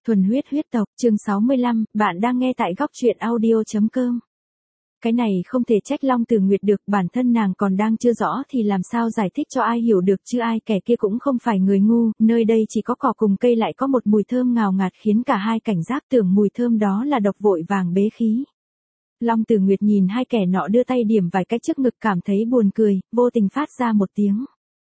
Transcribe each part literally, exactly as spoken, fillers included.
Thuần huyết huyết tộc, chương sáu mươi lăm, bạn đang nghe tại góc truyện audio.com. Cái này không thể trách Long Tử Nguyệt được, bản thân nàng còn đang chưa rõ thì làm sao giải thích cho ai hiểu được chứ ai, kẻ kia cũng không phải người ngu, nơi đây chỉ có cỏ cùng cây lại có một mùi thơm ngào ngạt khiến cả hai cảnh giác tưởng mùi thơm đó là độc vội vàng bế khí. Long Tử Nguyệt nhìn hai kẻ nọ đưa tay điểm vài cái trước ngực cảm thấy buồn cười, vô tình phát ra một tiếng.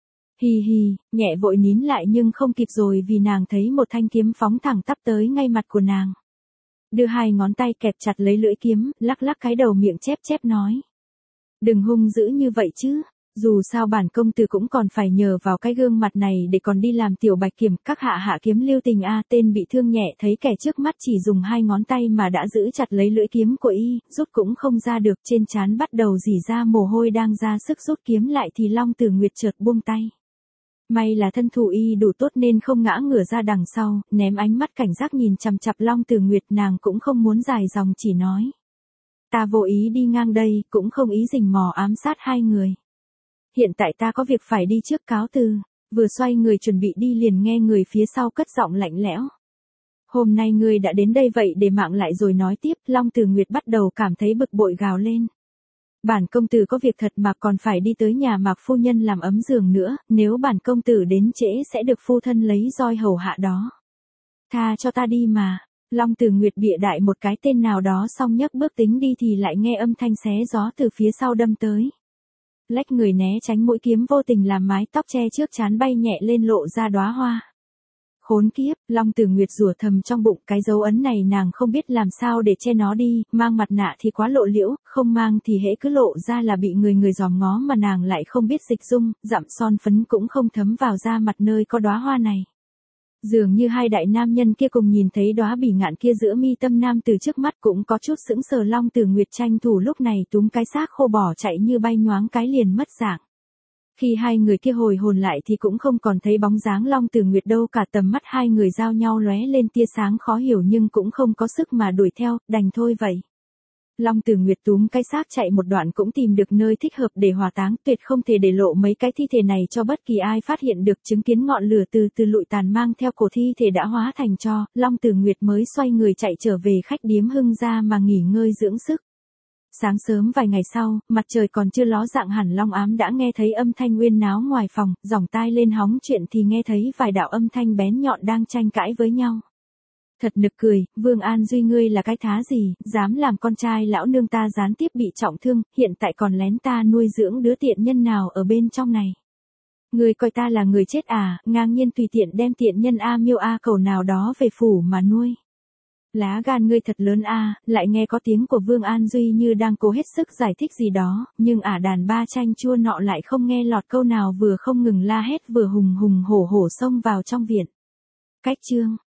Hì hì, nhẹ vội nín lại nhưng không kịp rồi vì nàng thấy một thanh kiếm phóng thẳng tắp tới ngay mặt của nàng. Đưa hai ngón tay kẹp chặt lấy lưỡi kiếm, lắc lắc cái đầu miệng chép chép nói. Đừng hung dữ như vậy chứ, dù sao bản công tử cũng còn phải nhờ vào cái gương mặt này để còn đi làm tiểu bạch kiểm, các hạ hạ kiếm lưu tình a. Tên bị thương nhẹ thấy kẻ trước mắt chỉ dùng hai ngón tay mà đã giữ chặt lấy lưỡi kiếm của y, rút cũng không ra được, trên trán bắt đầu rỉ ra mồ hôi, đang ra sức rút kiếm lại thì Long Tử Nguyệt chợt buông tay. May là thân thủ y đủ tốt nên không ngã ngửa ra đằng sau, ném ánh mắt cảnh giác nhìn chằm chằm Long Tử Nguyệt, nàng cũng không muốn dài dòng chỉ nói. Ta vô ý đi ngang đây, cũng không ý rình mò ám sát hai người. Hiện tại ta có việc phải đi trước, cáo từ. Vừa xoay người chuẩn bị đi liền nghe người phía sau cất giọng lạnh lẽo. Hôm nay ngươi đã đến đây vậy để mạng lại rồi nói tiếp. Long Tử Nguyệt bắt đầu cảm thấy bực bội gào lên. Bản công tử có việc thật mà còn phải đi tới nhà Mạc phu nhân làm ấm giường nữa, nếu bản công tử đến trễ sẽ được phu thân lấy roi hầu hạ đó. Tha cho ta đi mà. Long Tử Nguyệt bịa đại một cái tên nào đó xong nhấc bước tính đi thì lại nghe âm thanh xé gió từ phía sau đâm tới. Lách người né tránh mũi kiếm vô tình làm mái tóc che trước trán bay nhẹ lên lộ ra đóa hoa. Khốn kiếp, Long Tử Nguyệt rủa thầm trong bụng, cái dấu ấn này nàng không biết làm sao để che nó đi, mang mặt nạ thì quá lộ liễu, không mang thì hễ cứ lộ ra là bị người người dòm ngó mà nàng lại không biết dịch dung, dặm son phấn cũng không thấm vào da mặt nơi có đóa hoa này. Dường như hai đại nam nhân kia cùng nhìn thấy đóa bỉ ngạn kia giữa mi tâm nam từ trước mắt cũng có chút sững sờ. Long Tử Nguyệt tranh thủ lúc này túm cái xác khô bỏ chạy như bay nhoáng cái liền mất dạng. Khi hai người kia hồi hồn lại thì cũng không còn thấy bóng dáng Long Tử Nguyệt đâu cả, tầm mắt hai người giao nhau lóe lên tia sáng khó hiểu nhưng cũng không có sức mà đuổi theo, đành thôi vậy. Long Tử Nguyệt túm cái xác chạy một đoạn cũng tìm được nơi thích hợp để hỏa táng, tuyệt không thể để lộ mấy cái thi thể này cho bất kỳ ai phát hiện được, chứng kiến ngọn lửa từ từ lụi tàn mang theo cổ thi thể đã hóa thành tro, Long Tử Nguyệt mới xoay người chạy trở về khách điếm Hưng Gia mà nghỉ ngơi dưỡng sức. Sáng sớm vài ngày sau, mặt trời còn chưa ló dạng hẳn, Long Ám đã nghe thấy âm thanh huyên náo ngoài phòng, dòng tai lên hóng chuyện thì nghe thấy vài đạo âm thanh bén nhọn đang tranh cãi với nhau. Thật nực cười, Vương An Duy ngươi là cái thá gì, dám làm con trai lão nương ta gián tiếp bị trọng thương, hiện tại còn lén ta nuôi dưỡng đứa tiện nhân nào ở bên trong này. Ngươi coi ta là người chết à, ngang nhiên tùy tiện đem tiện nhân A Miêu A Cầu nào đó về phủ mà nuôi. Lá gan ngươi thật lớn a. Lại nghe có tiếng của Vương An Duy như đang cố hết sức giải thích gì đó, nhưng ả đàn ba chanh chua nọ lại không nghe lọt câu nào, vừa không ngừng la hét vừa hùng hùng hổ hổ xông vào trong viện. Cách chương